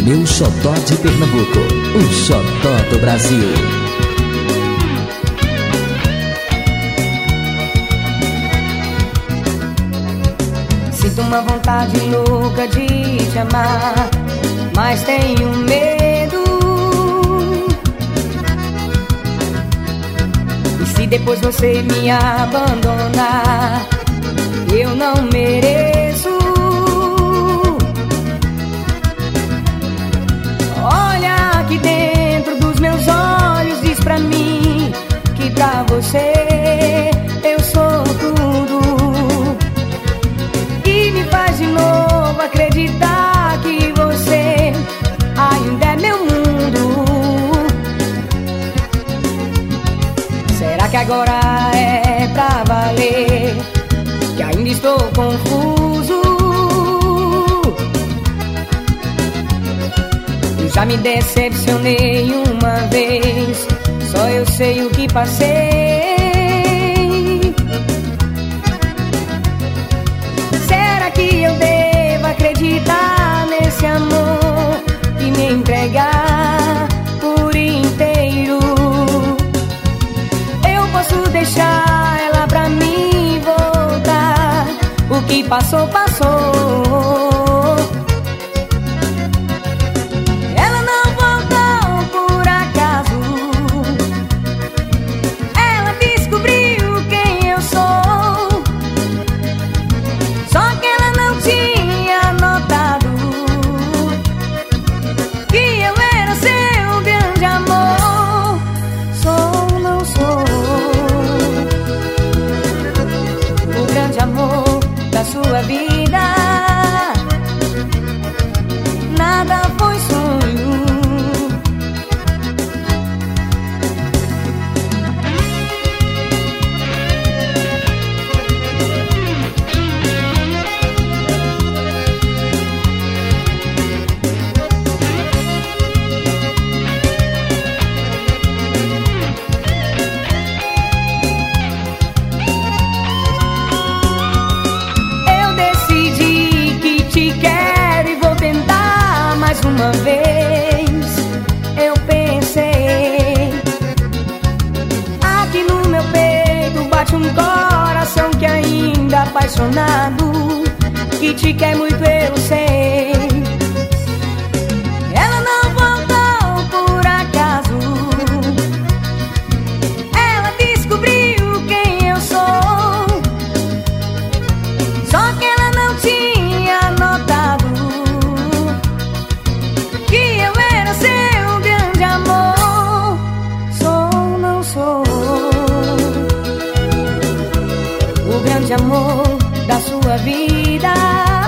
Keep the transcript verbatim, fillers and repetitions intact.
meu xodó de Pernambuco, o xodó do Brasil. Sinto uma vontade louca de te amar, mas tenho medo. E se depois você me abandonar, eu não mereço. Olha aqui dentro dos meus olhos, diz pra mim que pra você eu sou tudo. E me faz de novo acreditar que você ainda é meu mundo. Será que agora é pra valer? Que ainda estou confuso. Eu já me decepcionei uma vez, só eu sei o que passei. Será que eu devo acreditar nesse amor e me entregar por inteiro? Eu posso deixar ela pra mim voltar, o que passou, passou. Ela não voltou por acaso, ela descobriu quem eu sou. Só que ela não tinha notado que eu era seu grande amor. Sou, não sou o grande amor da sua vida. Nada foi sonho. Eu decidi que te quero e vou tentar mais uma vez. Eu pensei, aqui no meu peito bate um coração que ainda é apaixonado, que te quer muito, eu sei. Ela não voltou por acaso, ela descobriu quem eu sou. Só que ela não tinha notado que eu era seu grande amor. Sou, não sou o grande amor da sua vida.